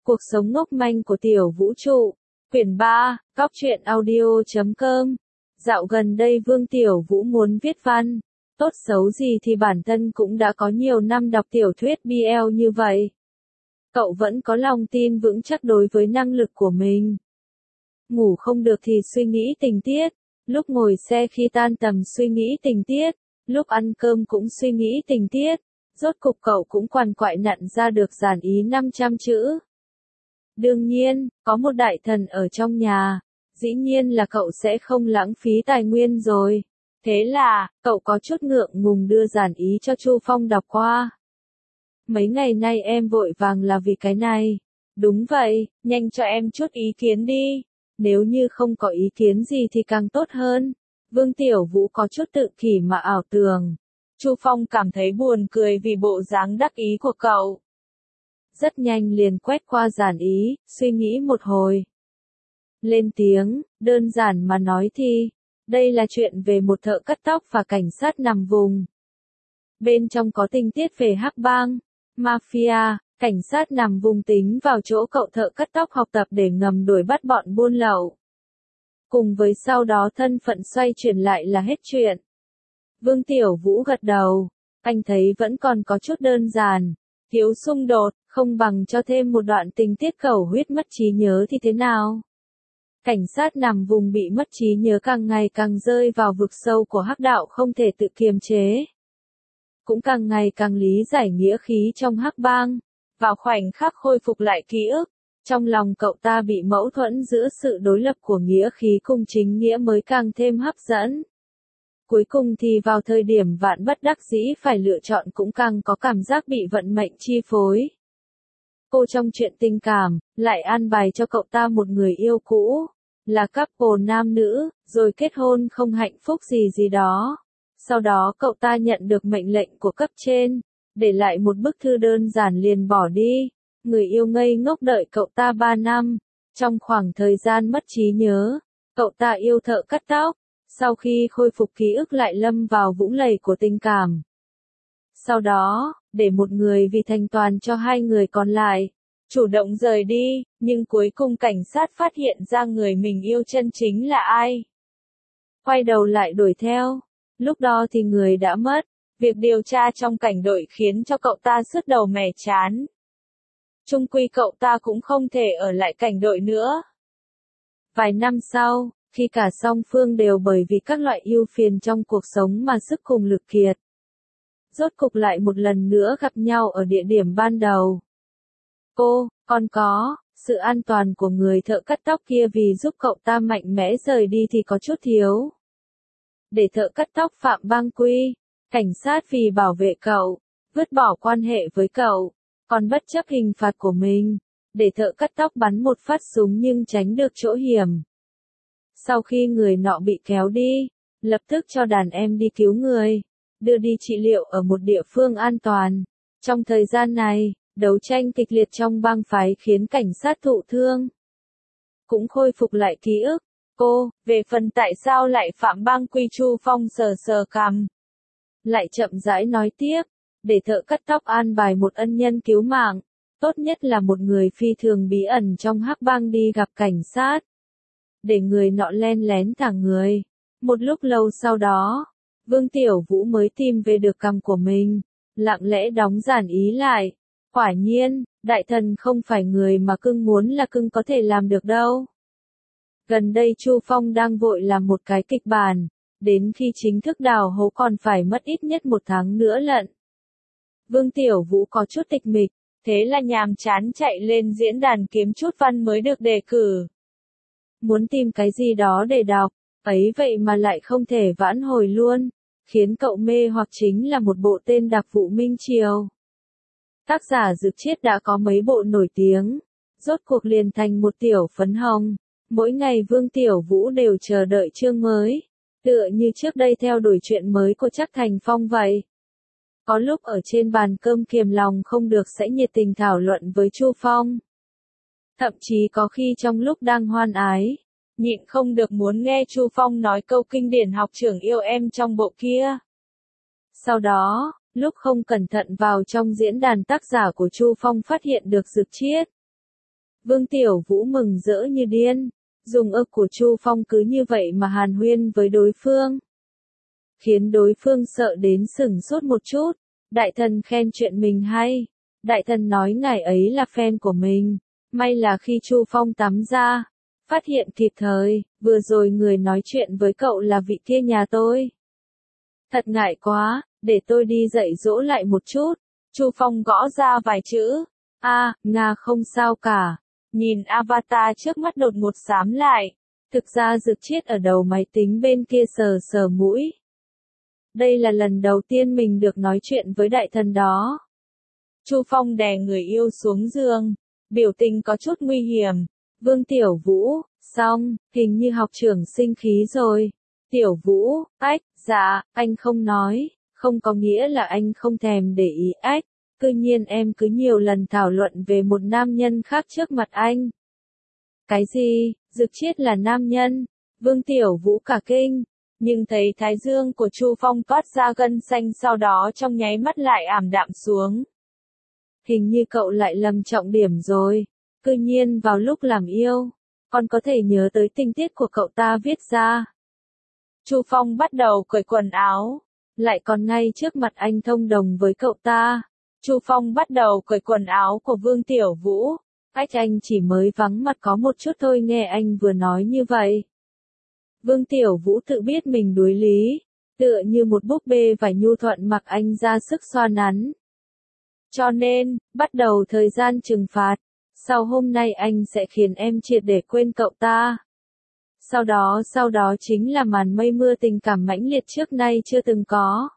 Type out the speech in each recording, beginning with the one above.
Cuộc sống ngốc manh của tiểu vũ trụ. Quyển 3, Cóc truyện audio.com. Dạo gần đây Vương Tiểu Vũ muốn viết văn. Tốt xấu gì thì bản thân cũng đã có nhiều năm đọc tiểu thuyết BL như vậy. Cậu vẫn có lòng tin vững chắc đối với năng lực của mình. Ngủ không được thì suy nghĩ tình tiết. Lúc ngồi xe khi tan tầm suy nghĩ tình tiết. Lúc ăn cơm cũng suy nghĩ tình tiết. Rốt cục cậu cũng quằn quại nặn ra được dàn ý 500 chữ. Đương nhiên, có một đại thần ở trong nhà, dĩ nhiên là cậu sẽ không lãng phí tài nguyên rồi. Thế là, cậu có chút ngượng ngùng đưa dàn ý cho Chu Phong đọc qua. Mấy ngày nay em vội vàng là vì cái này. Đúng vậy, nhanh cho em chút ý kiến đi. Nếu như không có ý kiến gì thì càng tốt hơn. Vương Tiểu Vũ có chút tự kỷ mà ảo tưởng. Chu Phong cảm thấy buồn cười vì bộ dáng đắc ý của cậu. Rất nhanh liền quét qua dàn ý, suy nghĩ một hồi. Lên tiếng, đơn giản mà nói thì, đây là chuyện về một thợ cắt tóc và cảnh sát nằm vùng. Bên trong có tình tiết về hắc bang, mafia, cảnh sát nằm vùng tính vào chỗ cậu thợ cắt tóc học tập để ngầm đuổi bắt bọn buôn lậu. Cùng với sau đó thân phận xoay chuyển lại là hết chuyện. Vương Tiểu Vũ gật đầu, anh thấy vẫn còn có chút đơn giản, thiếu xung đột, không bằng cho thêm một đoạn tình tiết cầu huyết mất trí nhớ thì thế nào? Cảnh sát nằm vùng bị mất trí nhớ càng ngày càng rơi vào vực sâu của hắc đạo không thể tự kiềm chế. Cũng càng ngày càng lý giải nghĩa khí trong hắc bang. Vào khoảnh khắc khôi phục lại ký ức, trong lòng cậu ta bị mâu thuẫn giữa sự đối lập của nghĩa khí cùng chính nghĩa mới càng thêm hấp dẫn. Cuối cùng thì vào thời điểm vạn bất đắc dĩ phải lựa chọn cũng càng có cảm giác bị vận mệnh chi phối. Cô trong chuyện tình cảm, lại an bài cho cậu ta một người yêu cũ, là couple nam nữ, rồi kết hôn không hạnh phúc gì đó. Sau đó cậu ta nhận được mệnh lệnh của cấp trên, để lại một bức thư đơn giản liền bỏ đi. Người yêu ngây ngốc đợi cậu ta 3 năm, trong khoảng thời gian mất trí nhớ, cậu ta yêu thợ cắt tóc. Sau khi khôi phục ký ức lại lâm vào vũng lầy của tình cảm. Sau đó, để một người vì thành toàn cho hai người còn lại, chủ động rời đi, nhưng cuối cùng cảnh sát phát hiện ra người mình yêu chân chính là ai. Quay đầu lại đuổi theo, lúc đó thì người đã mất, việc điều tra trong cảnh đội khiến cho cậu ta sứt đầu mẻ chán. Chung quy cậu ta cũng không thể ở lại cảnh đội nữa. Vài năm sau, khi cả song phương đều bởi vì các loại ưu phiền trong cuộc sống mà sức cùng lực kiệt. Rốt cục lại một lần nữa gặp nhau ở địa điểm ban đầu. Còn có, sự an toàn của người thợ cắt tóc kia vì giúp cậu ta mạnh mẽ rời đi thì có chút thiếu. Để thợ cắt tóc phạm bang quy, cảnh sát vì bảo vệ cậu, vứt bỏ quan hệ với cậu, còn bất chấp hình phạt của mình, để thợ cắt tóc bắn một phát súng nhưng tránh được chỗ hiểm. Sau khi người nọ bị kéo đi, lập tức cho đàn em đi cứu người, đưa đi trị liệu ở một địa phương an toàn. Trong thời gian này, đấu tranh kịch liệt trong bang phái khiến cảnh sát thụ thương. Cũng khôi phục lại ký ức. Về phần tại sao lại phạm bang quy, Chu Phong sờ cằm. Lại chậm rãi nói tiếp, để thợ cắt tóc an bài một ân nhân cứu mạng, tốt nhất là một người phi thường bí ẩn trong hắc bang đi gặp cảnh sát. Để người nọ len lén thả người. Một lúc lâu sau đó, Vương Tiểu Vũ mới tìm về được cằm của mình, lặng lẽ đóng dàn ý lại. Quả nhiên, đại thần không phải người mà cưng muốn là cưng có thể làm được đâu. Gần đây Chu Phong đang vội làm một cái kịch bản, đến khi chính thức đào hố còn phải mất ít nhất 1 tháng nữa lận. Vương Tiểu Vũ có chút tịch mịch, thế là nhàm chán chạy lên diễn đàn kiếm chút văn mới được đề cử. Muốn tìm cái gì đó để đọc, ấy vậy mà lại không thể vãn hồi luôn, khiến cậu mê hoặc chính là một bộ tên Đặc Vụ Minh Triều. Tác giả Dực Chiết đã có mấy bộ nổi tiếng, rốt cuộc liền thành một tiểu phấn hồng. Mỗi ngày Vương Tiểu Vũ đều chờ đợi chương mới, tựa như trước đây theo đuổi chuyện mới của Trác Thành Phong vậy. Có lúc ở trên bàn cơm kiềm lòng không được sẽ nhiệt tình thảo luận với Chu Phong. Thậm chí có khi trong lúc đang hoan ái, nhịn không được muốn nghe Chu Phong nói câu kinh điển học trưởng yêu em trong bộ kia. Sau đó, lúc không cẩn thận vào trong diễn đàn tác giả của Chu Phong phát hiện được Dực Chiết. Vương Tiểu Vũ mừng rỡ như điên, dùng ức của Chu Phong cứ như vậy mà hàn huyên với đối phương. Khiến đối phương sợ đến sửng sốt một chút, đại thần khen chuyện mình hay. Đại thần nói ngài ấy là fan của mình, may là khi Chu Phong tắm ra, phát hiện kịp thời, vừa rồi người nói chuyện với cậu là vị kia nhà tôi. Thật ngại quá, để tôi đi dạy dỗ lại một chút. Chu Phong gõ ra vài chữ. Nga không sao cả. Nhìn avatar trước mắt đột ngột xám lại. Thực ra Dực Chiết ở đầu máy tính bên kia sờ sờ mũi. Đây là lần đầu tiên mình được nói chuyện với đại thần đó. Chu Phong đè người yêu xuống giường, biểu tình có chút nguy hiểm. Vương Tiểu Vũ, xong, hình như học trưởng sinh khí rồi. Tiểu Vũ, dạ, anh không nói, không có nghĩa là anh không thèm để ý Cứ nhiên em cứ nhiều lần thảo luận về một nam nhân khác trước mặt anh. Cái gì, Dực Chiết là nam nhân? Vương Tiểu Vũ cả kinh, nhưng thấy thái dương của Chu Phong toát ra gân xanh sau đó trong nháy mắt lại ảm đạm xuống. Hình như cậu lại lầm trọng điểm rồi, cứ nhiên vào lúc làm yêu, còn có thể nhớ tới tình tiết của cậu ta viết ra. Chu Phong bắt đầu cởi quần áo, lại còn ngay trước mặt anh thông đồng với cậu ta. Chu Phong bắt đầu cởi quần áo của Vương Tiểu Vũ. Anh chỉ mới vắng mặt có một chút thôi nghe anh vừa nói như vậy. Vương Tiểu Vũ tự biết mình đuối lý, tựa như một búp bê vải nhu thuận mặc anh ra sức xoa nắn. Cho nên, bắt đầu thời gian trừng phạt. Sau hôm nay anh sẽ khiến em triệt để quên cậu ta. Sau đó chính là màn mây mưa tình cảm mãnh liệt trước nay chưa từng có.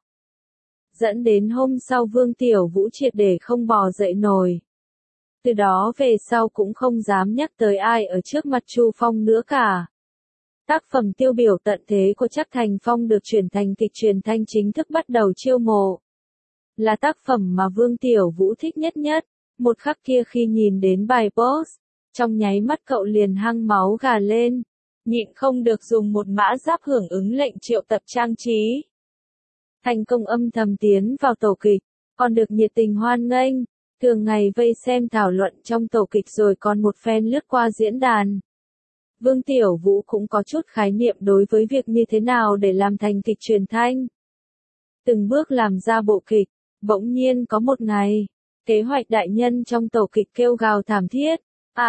Dẫn đến hôm sau Vương Tiểu Vũ triệt để không bò dậy nổi. Từ đó về sau cũng không dám nhắc tới ai ở trước mặt Chu Phong nữa cả. Tác phẩm tiêu biểu tận thế của Trác Thành Phong được chuyển thành kịch truyền thanh chính thức bắt đầu chiêu mộ. Là tác phẩm mà Vương Tiểu Vũ thích nhất. Một khắc kia khi nhìn đến bài post, trong nháy mắt cậu liền hăng máu gà lên, nhịn không được dùng một mã giáp hưởng ứng lệnh triệu tập trang trí. Thành công âm thầm tiến vào tổ kịch, còn được nhiệt tình hoan nghênh, thường ngày vây xem thảo luận trong tổ kịch rồi còn một phen lướt qua diễn đàn. Vương Tiểu Vũ cũng có chút khái niệm đối với việc như thế nào để làm thành kịch truyền thanh. Từng bước làm ra bộ kịch, bỗng nhiên có một ngày, kế hoạch đại nhân trong tổ kịch kêu gào thảm thiết.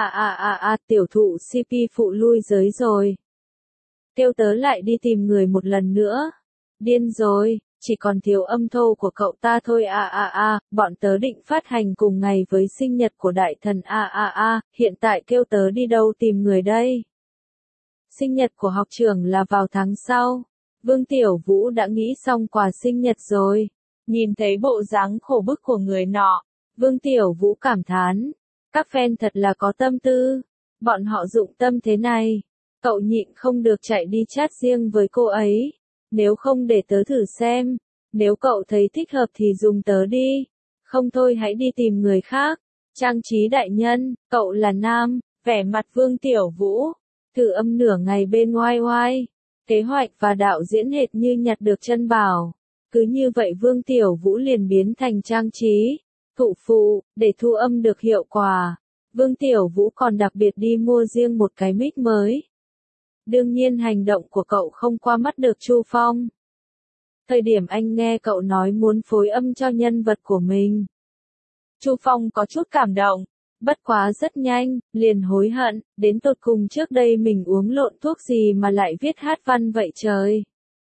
Tiểu thụ CP phụ lui giới rồi. Kêu tớ lại đi tìm người một lần nữa. Điên rồi, chỉ còn thiếu âm thô của cậu ta thôi. Bọn tớ định phát hành cùng ngày với sinh nhật của đại thần. Hiện tại kêu tớ đi đâu tìm người đây? Sinh nhật của học trưởng là vào tháng sau. Vương Tiểu Vũ đã nghĩ xong quà sinh nhật rồi. Nhìn thấy bộ dáng khổ bức của người nọ, Vương Tiểu Vũ cảm thán. Các fan thật là có tâm tư. Bọn họ dụng tâm thế này. Cậu nhịn không được chạy đi chat riêng với cô ấy. Nếu không để tớ thử xem. Nếu cậu thấy thích hợp thì dùng tớ đi. Không thôi hãy đi tìm người khác. Trang trí đại nhân, cậu là nam. Vẻ mặt Vương Tiểu Vũ. Thử âm nửa ngày bên YY. Kế hoạch và đạo diễn hệt như nhặt được chân bảo. Cứ như vậy Vương Tiểu Vũ liền biến thành trang trí. Thụ phụ, để thu âm được hiệu quả. Vương Tiểu Vũ còn đặc biệt đi mua riêng một cái mic mới. Đương nhiên hành động của cậu không qua mắt được Chu Phong. Thời điểm anh nghe cậu nói muốn phối âm cho nhân vật của mình, Chu Phong có chút cảm động, bất quá rất nhanh, liền hối hận, đến tột cùng trước đây mình uống lộn thuốc gì mà lại viết hát văn vậy trời.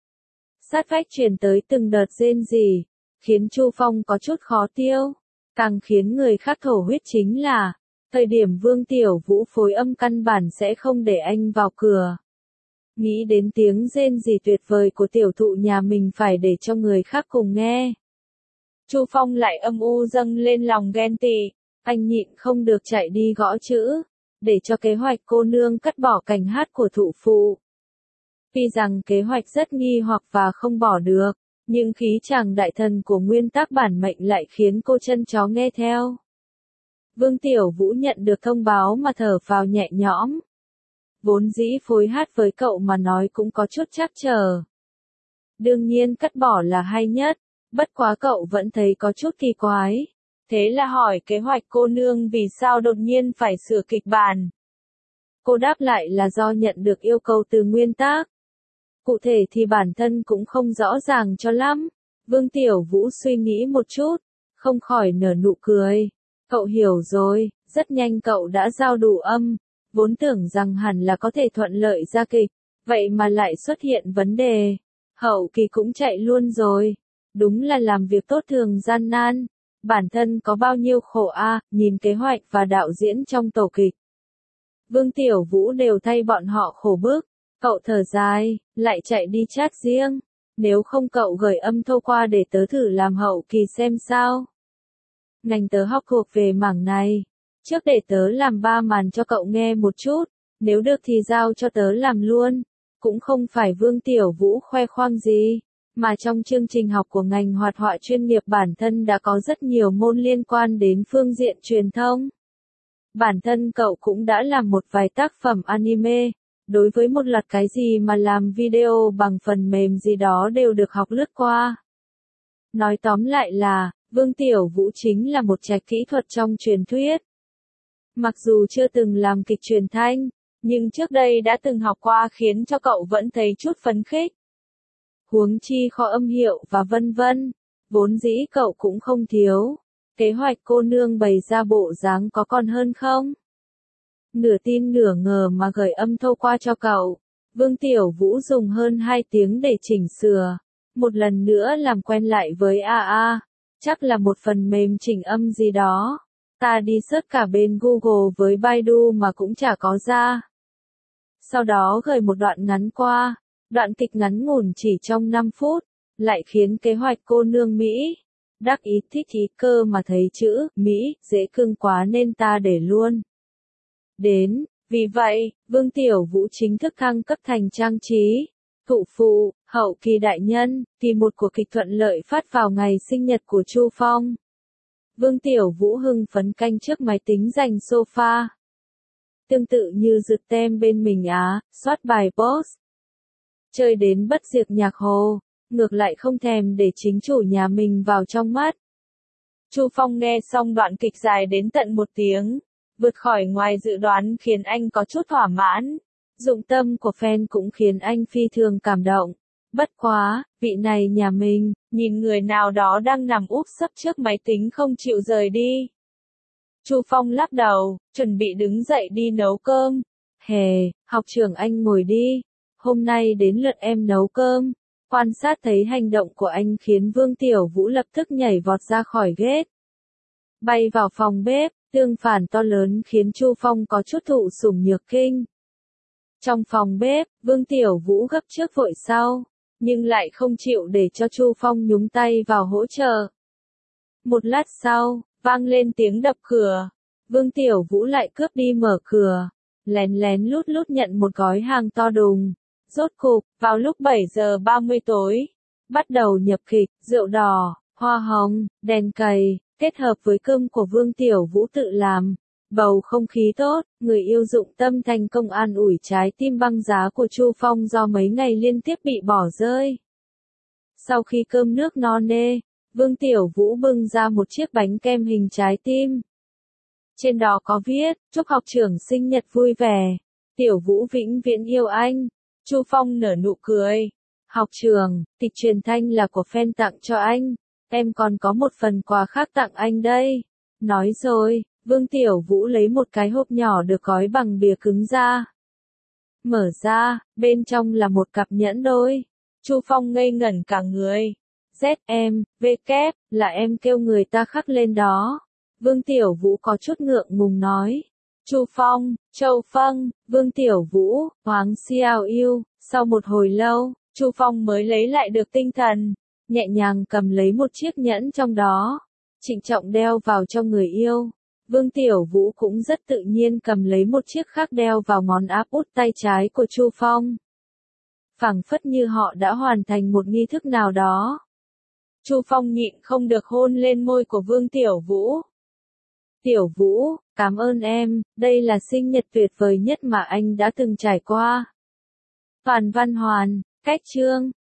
Sát vách truyền tới từng đợt rên rỉ, khiến Chu Phong có chút khó tiêu. Càng khiến người khác thổ huyết chính là, thời điểm Vương Tiểu Vũ phối âm căn bản sẽ không để anh vào cửa. Nghĩ đến tiếng rên rỉ tuyệt vời của tiểu thụ nhà mình phải để cho người khác cùng nghe. Chu Phong lại âm u dâng lên lòng ghen tị, anh nhịn không được chạy đi gõ chữ, để cho kế hoạch cô nương cắt bỏ cảnh hát của thụ phụ. Tuy rằng kế hoạch rất nghi hoặc và không bỏ được, nhưng khí chàng đại thần của nguyên tác bản mệnh lại khiến cô chân chó nghe theo. Vương Tiểu Vũ nhận được thông báo mà thở phào nhẹ nhõm. Vốn dĩ phối hát với cậu mà nói cũng có chút trắc trở. Đương nhiên cắt bỏ là hay nhất, bất quá cậu vẫn thấy có chút kỳ quái. Thế là hỏi kế hoạch cô nương vì sao đột nhiên phải sửa kịch bản. Cô đáp lại là do nhận được yêu cầu từ nguyên tác. Cụ thể thì bản thân cũng không rõ ràng cho lắm. Vương Tiểu Vũ suy nghĩ một chút, không khỏi nở nụ cười. Cậu hiểu rồi, rất nhanh cậu đã giao đủ âm, vốn tưởng rằng hẳn là có thể thuận lợi ra kịch, vậy mà lại xuất hiện vấn đề. Hậu kỳ cũng chạy luôn rồi. Đúng là làm việc tốt thường gian nan. Bản thân có bao nhiêu khổ nhìn kế hoạch và đạo diễn trong tổ kịch. Vương Tiểu Vũ đều thay bọn họ khổ bức. Cậu thở dài, lại chạy đi chat riêng. Nếu không cậu gửi âm thô qua để tớ thử làm hậu kỳ xem sao. Ngành tớ học thuộc về mảng này. Trước để tớ làm 3 màn cho cậu nghe một chút. Nếu được thì giao cho tớ làm luôn. Cũng không phải Vương Tiểu Vũ khoe khoang gì. Mà trong chương trình học của ngành hoạt họa chuyên nghiệp bản thân đã có rất nhiều môn liên quan đến phương diện truyền thông. Bản thân cậu cũng đã làm một vài tác phẩm anime. Đối với một loạt cái gì mà làm video bằng phần mềm gì đó đều được học lướt qua. Nói tóm lại là, Vương Tiểu Vũ chính là một trạch kỹ thuật trong truyền thuyết. Mặc dù chưa từng làm kịch truyền thanh, nhưng trước đây đã từng học qua khiến cho cậu vẫn thấy chút phấn khích. Huống chi kho âm hiệu và vân vân, vốn dĩ cậu cũng không thiếu. Kế hoạch cô nương bày ra bộ dáng có còn hơn không? Nửa tin nửa ngờ mà gửi âm thô qua cho cậu. Vương Tiểu Vũ dùng hơn 2 tiếng để chỉnh sửa. Một lần nữa làm quen lại với AA. Chắc là một phần mềm chỉnh âm gì đó. Ta đi search cả bên Google với Baidu mà cũng chả có ra. Sau đó gửi một đoạn ngắn qua. Đoạn kịch ngắn ngủn chỉ trong 5 phút. Lại khiến kế hoạch cô nương Mỹ. Đắc ý thích ý cơ mà thấy chữ Mỹ dễ cưng quá nên ta để luôn. Đến, vì vậy, Vương Tiểu Vũ chính thức thăng cấp thành trang trí, thụ phụ, hậu kỳ đại nhân, kỳ 1 của kịch thuận lợi phát vào ngày sinh nhật của Chu Phong. Vương Tiểu Vũ hưng phấn canh trước máy tính dành sofa. Tương tự như rượt tem bên mình soát bài boss. Chơi đến bất diệt nhạc hồ, ngược lại không thèm để chính chủ nhà mình vào trong mắt. Chu Phong nghe xong đoạn kịch dài đến tận 1 tiếng. Vượt khỏi ngoài dự đoán khiến anh có chút thỏa mãn. Dụng tâm của fan cũng khiến anh phi thường cảm động. Bất quá, vị này nhà mình, nhìn người nào đó đang nằm úp sấp trước máy tính không chịu rời đi. Chu Phong lắc đầu, chuẩn bị đứng dậy đi nấu cơm. Học trưởng anh ngồi đi. Hôm nay đến lượt em nấu cơm. Quan sát thấy hành động của anh khiến Vương Tiểu Vũ lập tức nhảy vọt ra khỏi ghế. Bay vào phòng bếp. Tương phản to lớn khiến Chu Phong có chút thụ sủng nhược kinh. Trong phòng bếp, Vương Tiểu Vũ gấp trước vội sau, nhưng lại không chịu để cho Chu Phong nhúng tay vào hỗ trợ. Một lát sau, vang lên tiếng đập cửa. Vương Tiểu Vũ lại cướp đi mở cửa, lén lén lút lút nhận một gói hàng to đùng. Rốt cục, vào lúc 7 giờ 30 tối, bắt đầu nhập kịch, rượu đỏ, hoa hồng, đèn cầy. Kết hợp với cơm của Vương Tiểu Vũ tự làm, bầu không khí tốt, người yêu dụng tâm thành công an ủi trái tim băng giá của Chu Phong do mấy ngày liên tiếp bị bỏ rơi. Sau khi cơm nước no nê, Vương Tiểu Vũ bưng ra một chiếc bánh kem hình trái tim. Trên đó có viết, chúc học trưởng sinh nhật vui vẻ, Tiểu Vũ vĩnh viễn yêu anh. Chu Phong nở nụ cười. Học trưởng, kịch truyền thanh là của fan tặng cho anh. Em còn có một phần quà khác tặng anh đây. Nói rồi, Vương Tiểu Vũ lấy một cái hộp nhỏ được gói bằng bìa cứng ra. Mở ra, bên trong là một cặp nhẫn đôi. Chu Phong ngây ngẩn cả người. ZM, V kép, là em kêu người ta khắc lên đó. Vương Tiểu Vũ có chút ngượng ngùng nói. Chu Phong, Châu Phân, Vương Tiểu Vũ, Hoàng Xiao Yêu. Sau một hồi lâu, Chu Phong mới lấy lại được tinh thần. Nhẹ nhàng cầm lấy một chiếc nhẫn trong đó, trịnh trọng đeo vào cho người yêu. Vương Tiểu Vũ cũng rất tự nhiên cầm lấy một chiếc khác đeo vào ngón áp út tay trái của Chu Phong. Phảng phất như họ đã hoàn thành một nghi thức nào đó. Chu Phong nhịn không được hôn lên môi của Vương Tiểu Vũ. Tiểu Vũ, cảm ơn em, đây là sinh nhật tuyệt vời nhất mà anh đã từng trải qua. Toàn Văn Hoàn, cách chương.